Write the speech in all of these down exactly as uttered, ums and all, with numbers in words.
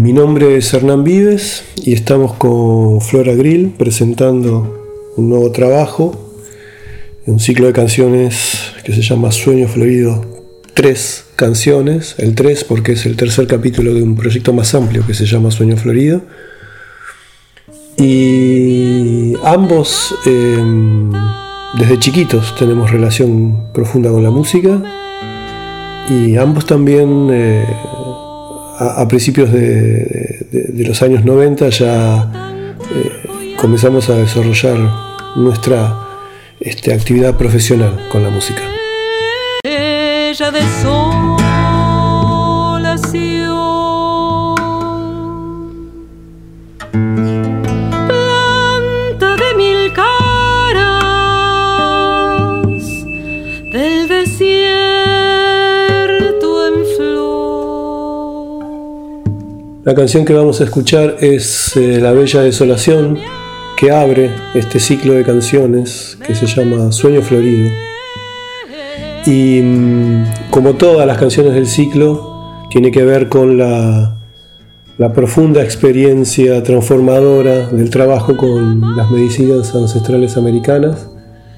Mi nombre es Hernán Vives y estamos con Flora Grill presentando un nuevo trabajo, un ciclo de canciones que se llama Sueño Florido. Tres canciones, el tres porque es el tercer capítulo de un proyecto más amplio que se llama Sueño Florido. Y ambos eh, desde chiquitos tenemos relación profunda con la música y ambos también eh, a, a principios de, de, de los años noventa ya eh, comenzamos a desarrollar nuestra este, actividad profesional con la música. Ella desolación, planta de mil caras, del desierto en flor. La canción que vamos a escuchar es eh, La Bella Desolación, que abre este ciclo de canciones que se llama Sueño Florido. Y como todas las canciones del ciclo, tiene que ver con la, la profunda experiencia transformadora del trabajo con las medicinas ancestrales americanas.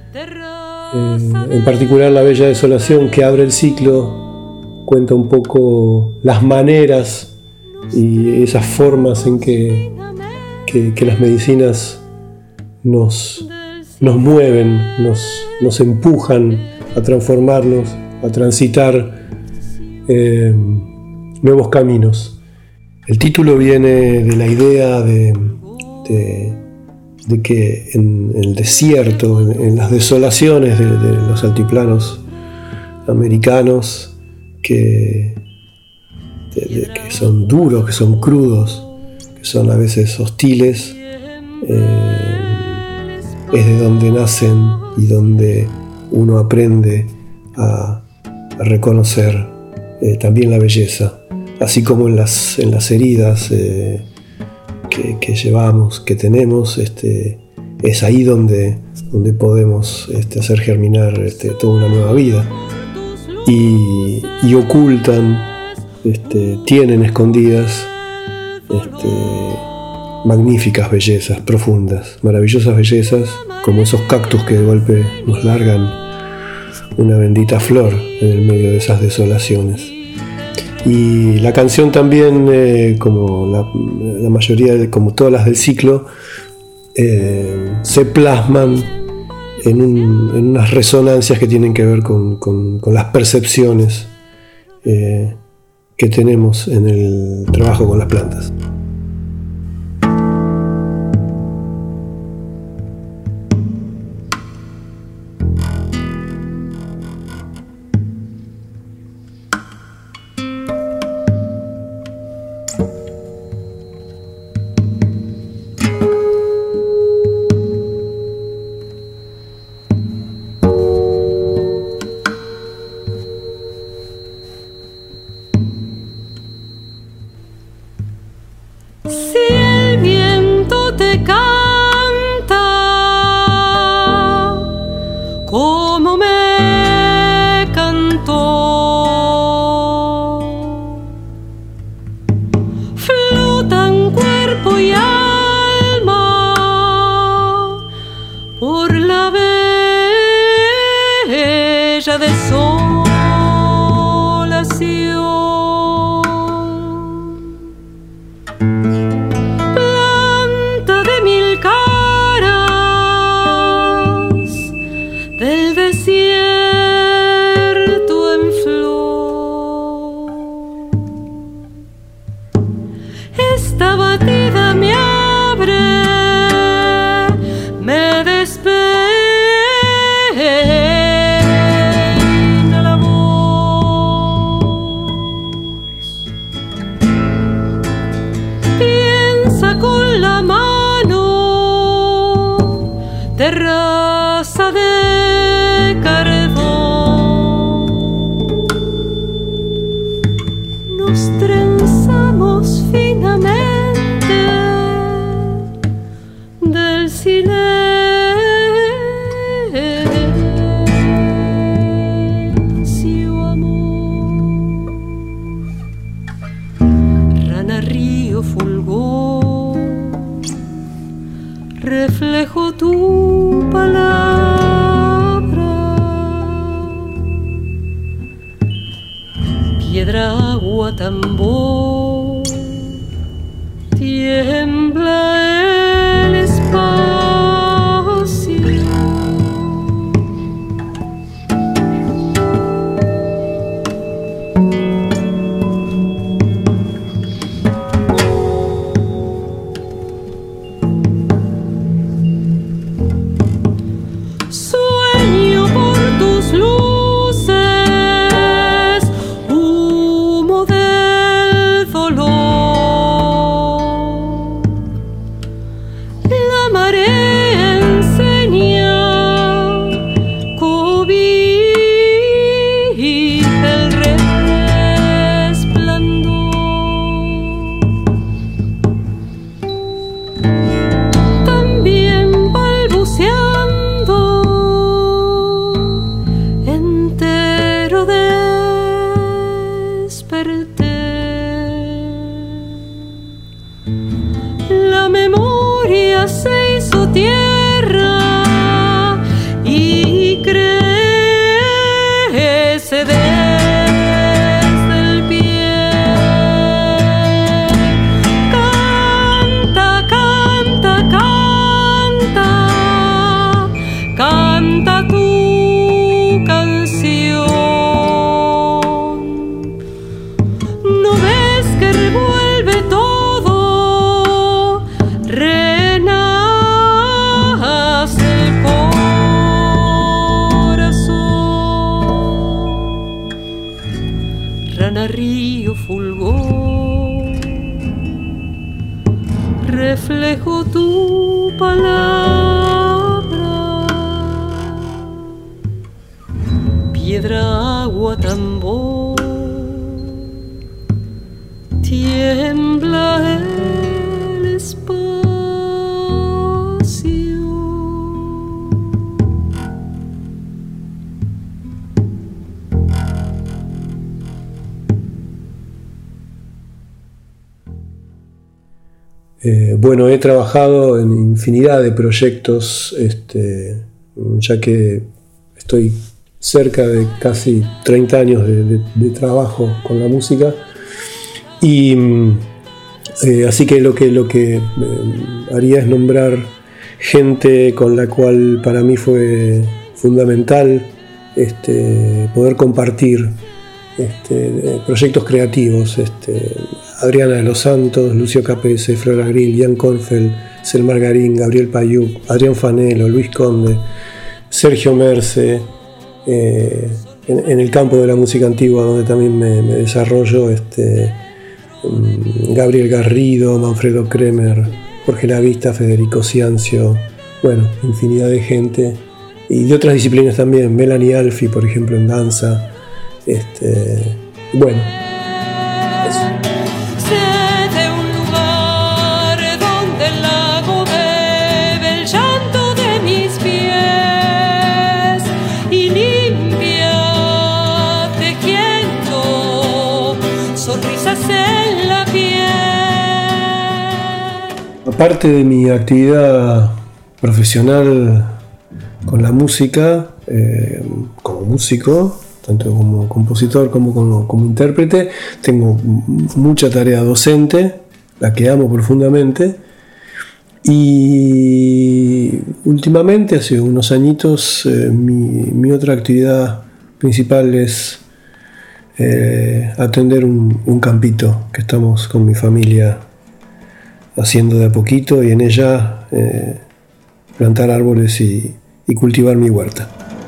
Eh, en particular La Bella Desolación, que abre el ciclo, cuenta un poco las maneras y esas formas en que, que, que las medicinas nos, nos mueven, nos, nos empujan a transformarnos, a transitar eh, nuevos caminos. El título viene de la idea de, de, de que en, en el desierto, en, en las desolaciones de, de los altiplanos americanos, que, de, de, que son duros, que son crudos, que son a veces hostiles, eh, es de donde nacen y donde uno aprende a, a reconocer eh, también la belleza, así como en las, en las heridas eh, que, que llevamos, que tenemos, este, es ahí donde, donde podemos este, hacer germinar este, toda una nueva vida y, y ocultan, este, tienen escondidas este, magníficas bellezas profundas, maravillosas bellezas, como esos cactus que de golpe nos largan una bendita flor en el medio de esas desolaciones. Y la canción también, eh, como la, la mayoría, de, como todas las del ciclo, eh, se plasman en, un, en unas resonancias que tienen que ver con, con, con las percepciones eh, que tenemos en el trabajo con las plantas. Río río fulgor, reflejo tu palabra, piedra, agua, tambor, tiembla el espacio. Río fulgor, reflejo tu palabra, piedra, agua, tambor, tiembla el espacio. Eh, bueno, he trabajado en infinidad de proyectos, este, ya que estoy cerca de casi treinta años de, de, de trabajo con la música, y eh, así que lo que, lo que eh, haría es nombrar gente con la cual para mí fue fundamental este, poder compartir este, proyectos creativos. Este, Adriana de los Santos, Lucio Capese, Flor Agril, Ian Kornfeld, Selmar Garín, Gabriel Payuk, Adrián Fanelo, Luis Conde, Sergio Merce, eh, en, en el campo de la música antigua donde también me, me desarrollo, este, um, Gabriel Garrido, Manfredo Kremer, Jorge Lavista, Federico Ciancio, bueno, infinidad de gente, y de otras disciplinas también, Melanie Alfi, por ejemplo, en danza, este, bueno, eso. Aparte de mi actividad profesional con la música, eh, como músico, tanto como compositor como, como como intérprete, tengo mucha tarea docente, la que amo profundamente, y últimamente, hace unos añitos, eh, mi, mi otra actividad principal es eh, atender un, un campito que estamos con mi familia haciendo de a poquito, y en ella eh, plantar árboles y, y cultivar mi huerta.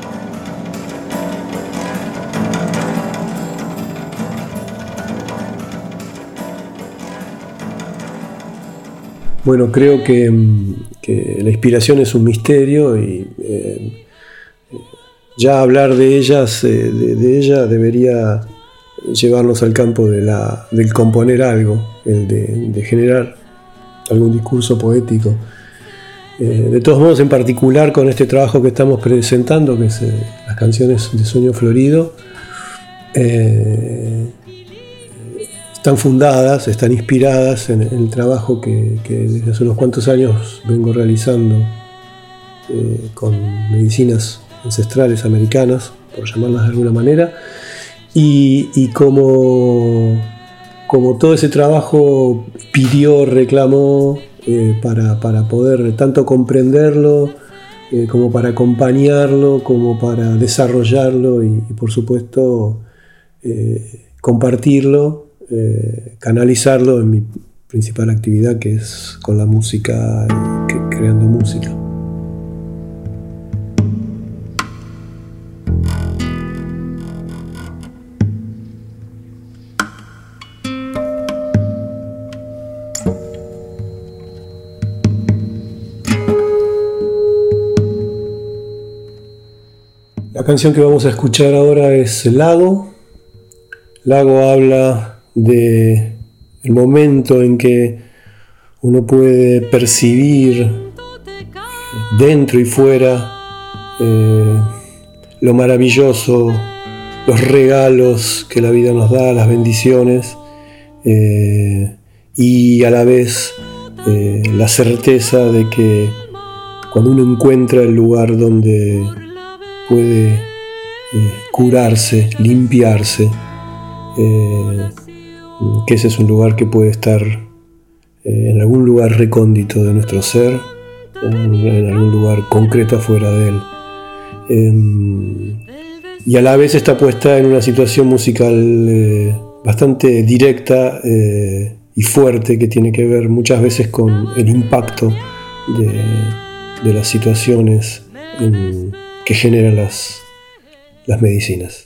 Bueno, creo que, que la inspiración es un misterio, y eh, ya hablar de ellas, eh, de, de ella debería llevarnos al campo de la, del componer algo, el de, de generar algún discurso poético. Eh, de todos modos, en particular con este trabajo que estamos presentando, que es eh, las canciones de Sueño Florido, eh, están fundadas, están inspiradas en el trabajo que, que desde hace unos cuantos años vengo realizando eh, con medicinas ancestrales americanas, por llamarlas de alguna manera, y, y como, como todo ese trabajo pidió, reclamó eh, para, para poder tanto comprenderlo eh, como para acompañarlo, como para desarrollarlo y, y por supuesto eh, compartirlo, eh, canalizarlo en mi principal actividad, que es con la música, que, creando música. La canción que vamos a escuchar ahora es Lago. Lago habla de el momento en que uno puede percibir dentro y fuera eh, lo maravilloso, los regalos que la vida nos da, las bendiciones, eh, y a la vez eh, la certeza de que cuando uno encuentra el lugar donde puede eh, curarse, limpiarse, eh, que ese es un lugar que puede estar eh, en algún lugar recóndito de nuestro ser o en algún lugar concreto afuera de él, eh, y a la vez está puesta en una situación musical eh, bastante directa eh, y fuerte, que tiene que ver muchas veces con el impacto de, de las situaciones en, que generan las, las medicinas.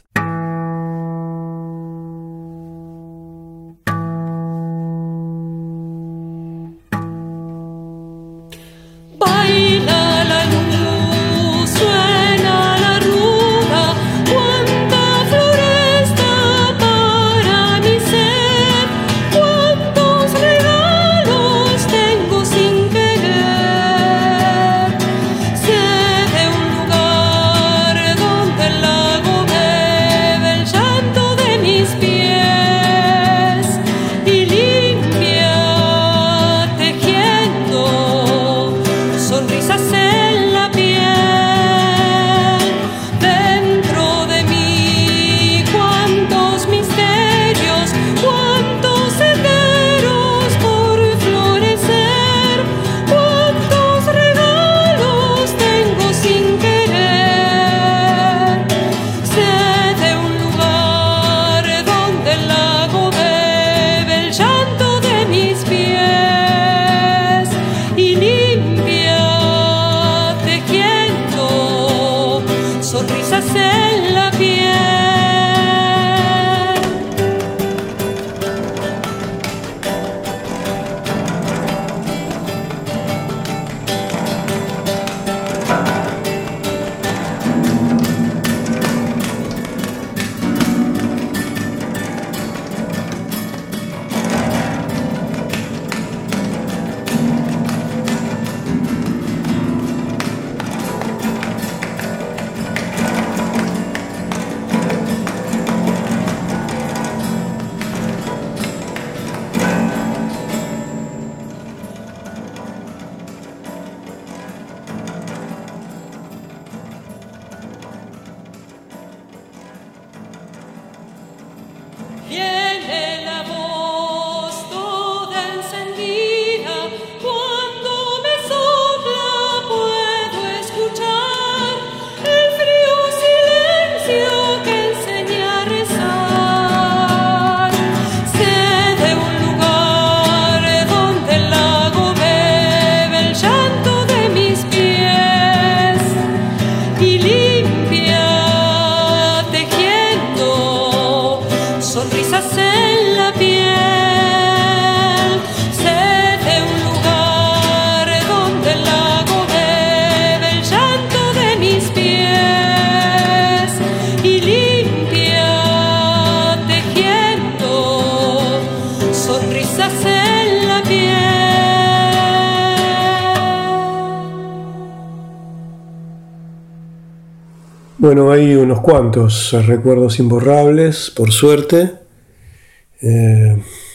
Bueno, hay unos cuantos recuerdos imborrables, por suerte. Eh,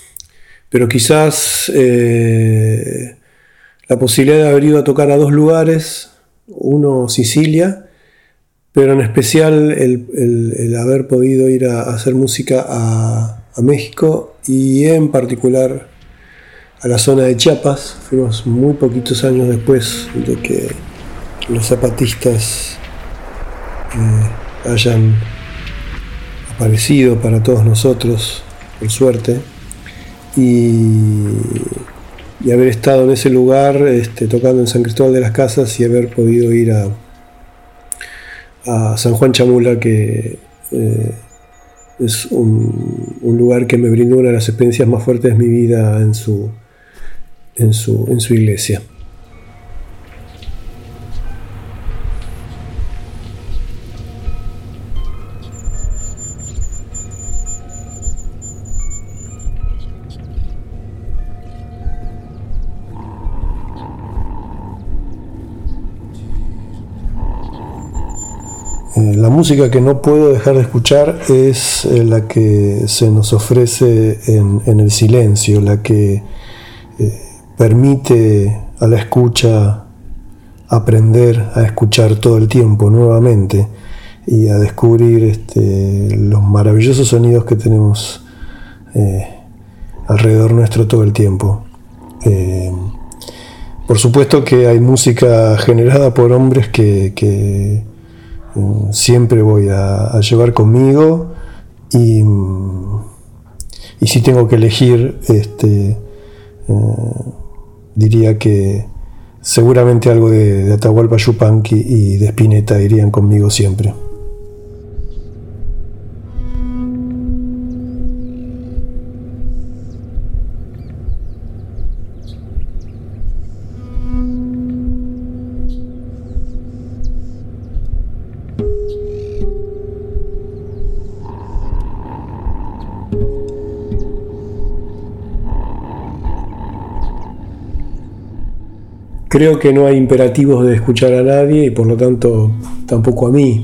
pero quizás eh, la posibilidad de haber ido a tocar a dos lugares, uno Sicilia, pero en especial el, el, el haber podido ir a, a hacer música a, a México y en particular a la zona de Chiapas. Fuimos muy poquitos años después de que los zapatistas eh, hayan aparecido para todos nosotros, por suerte, y, y haber estado en ese lugar este, tocando en San Cristóbal de las Casas y haber podido ir a, a San Juan Chamula, que eh, es un, un lugar que me brindó una de las experiencias más fuertes de mi vida en su, en su, en su iglesia. La música que no puedo dejar de escuchar es la que se nos ofrece en, en el silencio, la que eh, permite a la escucha aprender a escuchar todo el tiempo nuevamente y a descubrir este, los maravillosos sonidos que tenemos eh, alrededor nuestro todo el tiempo. Eh, por supuesto que hay música generada por hombres que, que siempre voy a, a llevar conmigo, y, y si tengo que elegir, este, eh, diría que seguramente algo de, de Atahualpa Yupanqui y de Spinetta irían conmigo siempre. Creo que no hay imperativos de escuchar a nadie y por lo tanto tampoco a mí.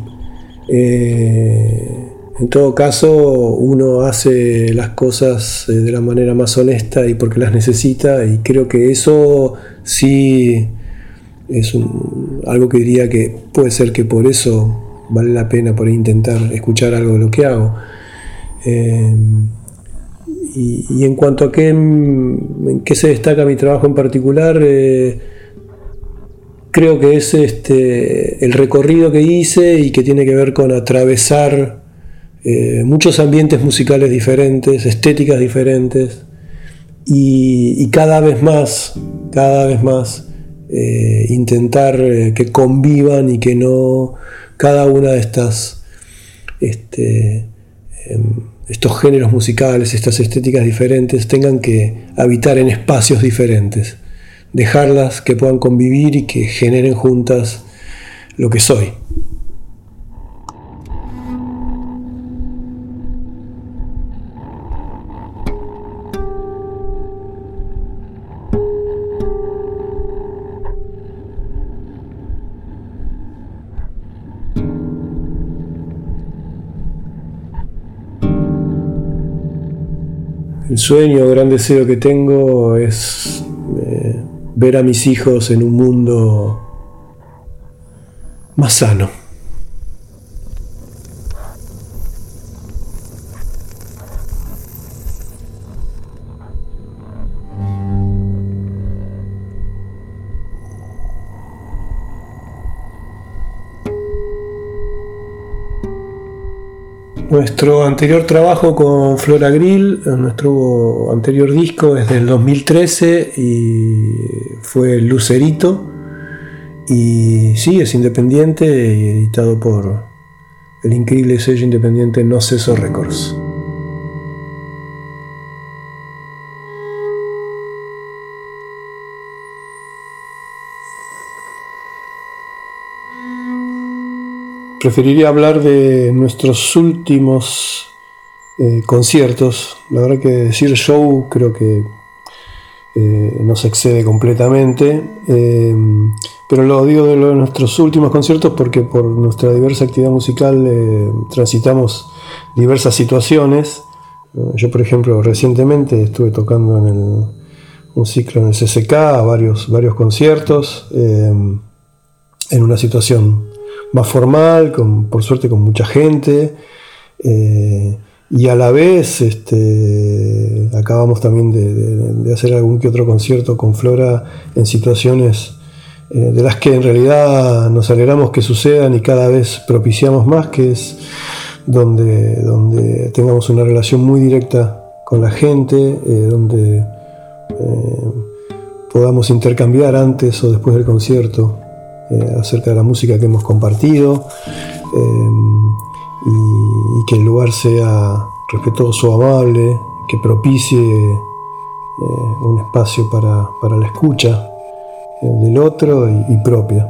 Eh, en todo caso, uno hace las cosas de la manera más honesta y porque las necesita, y creo que eso sí es un, algo que diría que puede ser que por eso vale la pena por intentar escuchar algo de lo que hago. Eh, y, y en cuanto a qué, en qué se destaca mi trabajo en particular, eh, creo que es este, el recorrido que hice y que tiene que ver con atravesar eh, muchos ambientes musicales diferentes, estéticas diferentes, y, y cada vez más, cada vez más eh, intentar eh, que convivan y que no cada una de estas este, eh, estos géneros musicales, estas estéticas diferentes tengan que habitar en espacios diferentes. Dejarlas que puedan convivir y que generen juntas lo que soy. El sueño, gran deseo que tengo es eh, ver a mis hijos en un mundo más sano. Nuestro anterior trabajo con Flora Grill, nuestro anterior disco es del dos mil trece y fue Lucerito, y sí, es independiente y editado por el increíble sello independiente No Ceso Records. Preferiría hablar de nuestros últimos eh, conciertos. La verdad que decir show creo que eh, nos excede completamente, eh, pero lo digo de, lo de nuestros últimos conciertos porque por nuestra diversa actividad musical eh, transitamos diversas situaciones. Yo, por ejemplo, recientemente estuve tocando en el, un ciclo en el C C K, varios, varios conciertos, eh, en una situación más formal, con, por suerte con mucha gente, eh, y a la vez este, acabamos también de, de, de hacer algún que otro concierto con Flora en situaciones eh, de las que en realidad nos alegramos que sucedan y cada vez propiciamos más, que es donde, donde tengamos una relación muy directa con la gente, eh, donde eh, podamos intercambiar antes o después del concierto eh, acerca de la música que hemos compartido, eh, y, y que el lugar sea respetuoso, amable, que propicie eh, un espacio para, para la escucha eh, del otro y, y propia.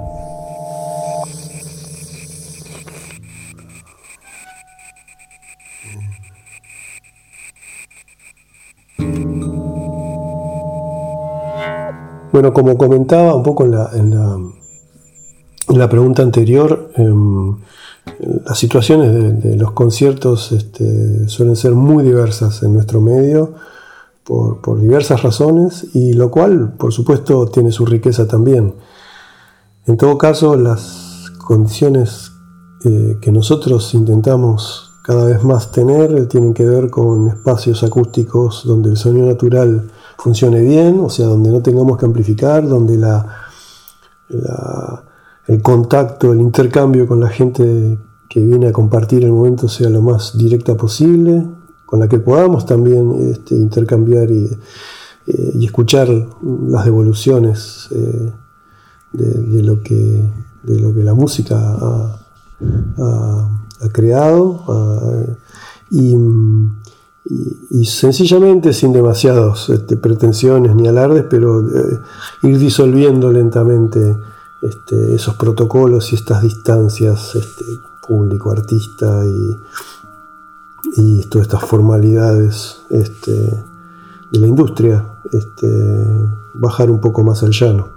Bueno, como comentaba un poco en la, en la, en la pregunta anterior, eh, las situaciones de, de los conciertos este, suelen ser muy diversas en nuestro medio por, por diversas razones, y lo cual, por supuesto, tiene su riqueza también. En todo caso, las condiciones eh, que nosotros intentamos cada vez más tener tienen que ver con espacios acústicos donde el sonido natural funcione bien, o sea, donde no tengamos que amplificar, donde la, la, el contacto, el intercambio con la gente que viene a compartir el momento sea lo más directa posible, con la que podamos también este, intercambiar y, eh, y escuchar las devoluciones eh, de, de, lo que, de lo que la música ha, ha, ha creado, ha, y Y, y sencillamente, sin demasiadas este, pretensiones ni alardes, pero eh, ir disolviendo lentamente este, esos protocolos y estas distancias este, público-artista y, y todas estas formalidades este, de la industria, este, bajar un poco más al llano.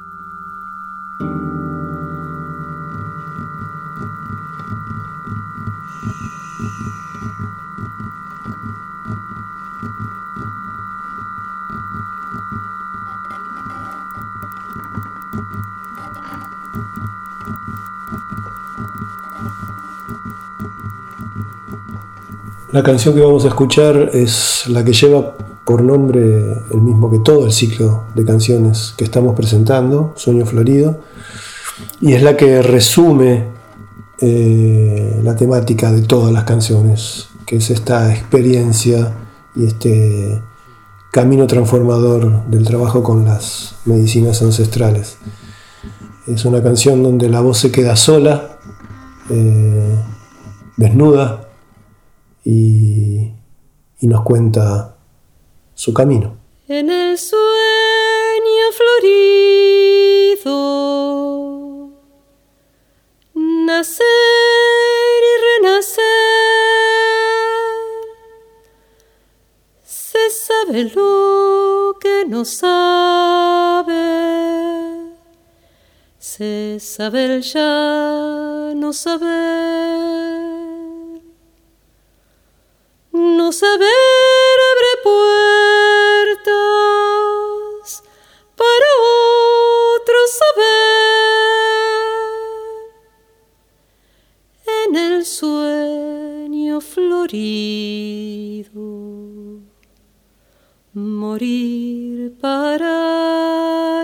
La canción que vamos a escuchar es la que lleva por nombre el mismo que todo el ciclo de canciones que estamos presentando, Sueño Florido, y es la que resume eh, la temática de todas las canciones, que es esta experiencia y este camino transformador del trabajo con las medicinas ancestrales. Es una canción donde la voz se queda sola, eh, desnuda, Y, y nos cuenta su camino. En el sueño florido, nacer y renacer, se sabe lo que no sabe, se sabe el ya no saber. No saber abre puertas para otro saber. En el sueño florido, morir para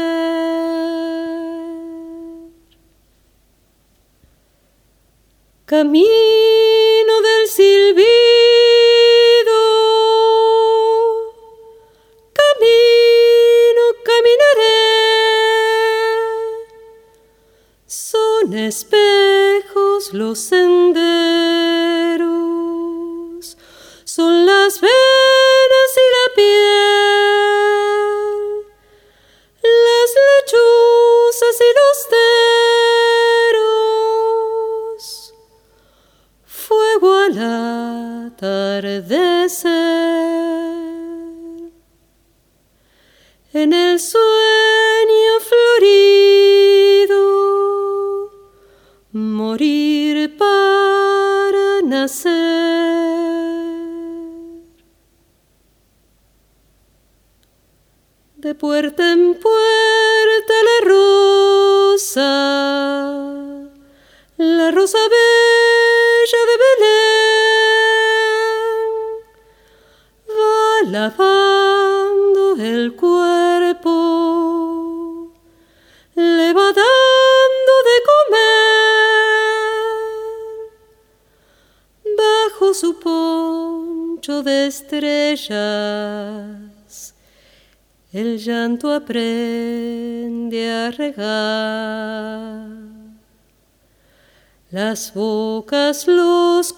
nacer. Camino del silbido, espejos los senderos, son las venas y la piel, las lechuzas y los teros, fuego al atardecer. En el sueño florido, morir para nacer. puerta en puerta la rosa, la rosa bella de Belén, va lavando el cuerpo, le va dando de comer, bajo su poncho de estrellas, el llanto aprende a regar. Las bocas, los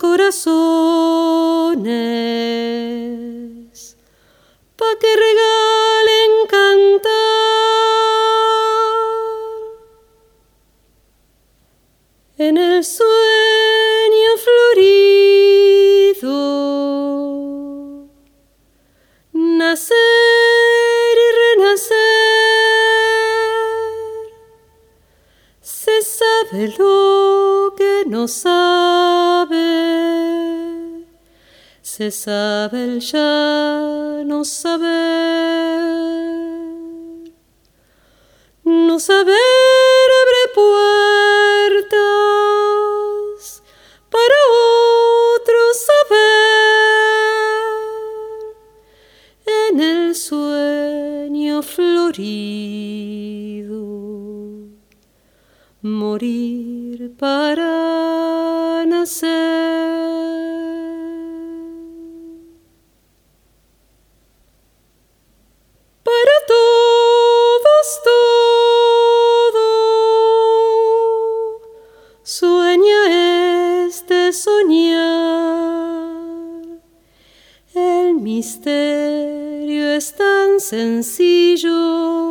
corazones, pa' que regalen cantar. En el sueño florido, nacer y renacer, se sabe lo que no sabe, se sabe el ya no saber. No saber abre puertas para otro saber. En el sueño florido, morir para nacer. Para todos todo sueña este soñar. El misterio es tan sencillo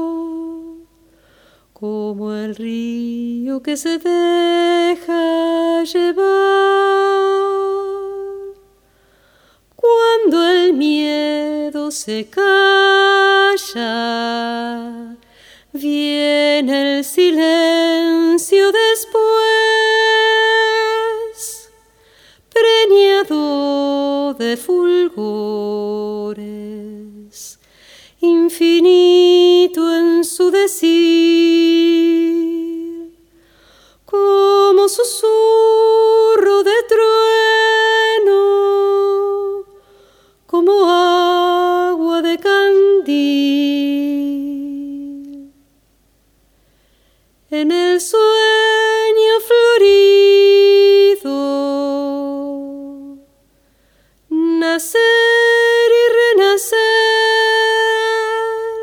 como el río que se deja llevar. Cuando el miedo se calla, viene el silencio después, preñado de fulgores, infinito en su decir, como susurro de trueno, como agua de candil. En el sueño florido, nacer y renacer,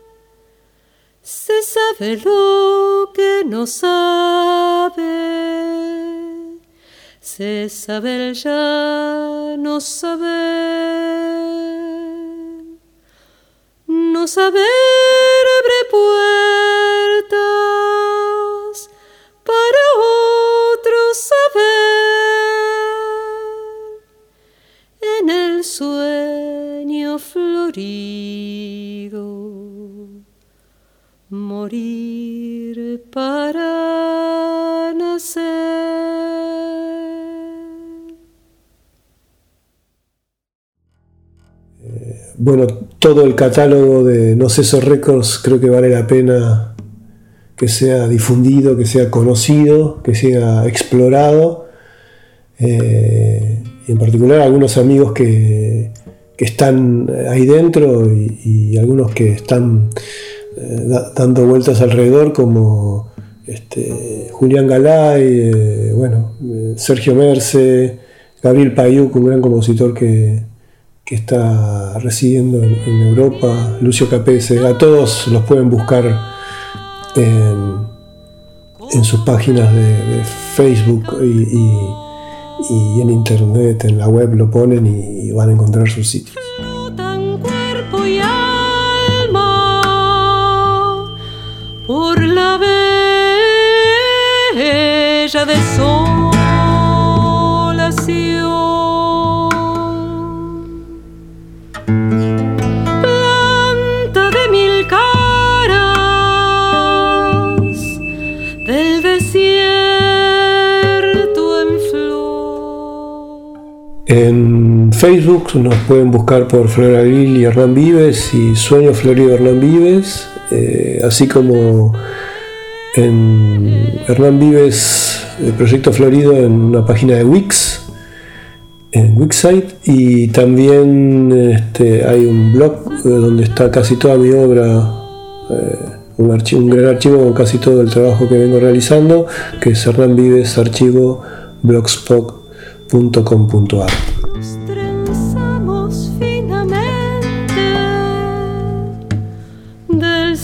se sabe lo que no sabe, se sabe el ya no saber. No saber abre puertas para otro saber. En el sueño florido, morir para nacer. Bueno, todo el catálogo de Noceso Records creo que vale la pena que sea difundido, que sea conocido, que sea explorado. Eh, y en particular algunos amigos que, que están ahí dentro y, y algunos que están eh, da, dando vueltas alrededor, como este, Julián Galay, eh, bueno, eh, Sergio Merce, Gabriel Payuk, un gran compositor que que está residiendo en, en Europa, Lucio Capese. A todos los pueden buscar en, en sus páginas de, de Facebook y, y, y en internet, en la web lo ponen y, y van a encontrar sus sitios. Flotan cuerpo y alma por la bella desolación. Facebook nos pueden buscar por Flor Abril y Hernán Vives y Sueño Florido Hernán Vives, eh, así como en Hernán Vives, el Proyecto Florido, en una página de Wix, en Wixsite, y también este, hay un blog eh, donde está casi toda mi obra, eh, un, archivo, un gran archivo con casi todo el trabajo que vengo realizando, que es Hernán Vives Archivo blogspot punto com punto a r. Trenzamos finamente del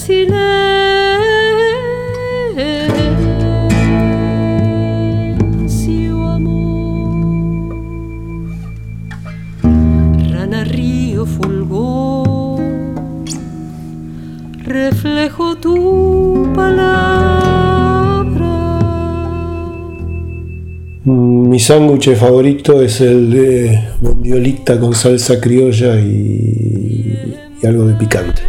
silencio, amor. Rana, río, fulgor, reflejo tu palabra. Mi sándwich favorito es el de bondiolita con salsa criolla y, y algo de picante.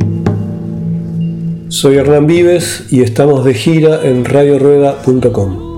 Soy Hernán Vives y estamos de gira en radio rueda punto com.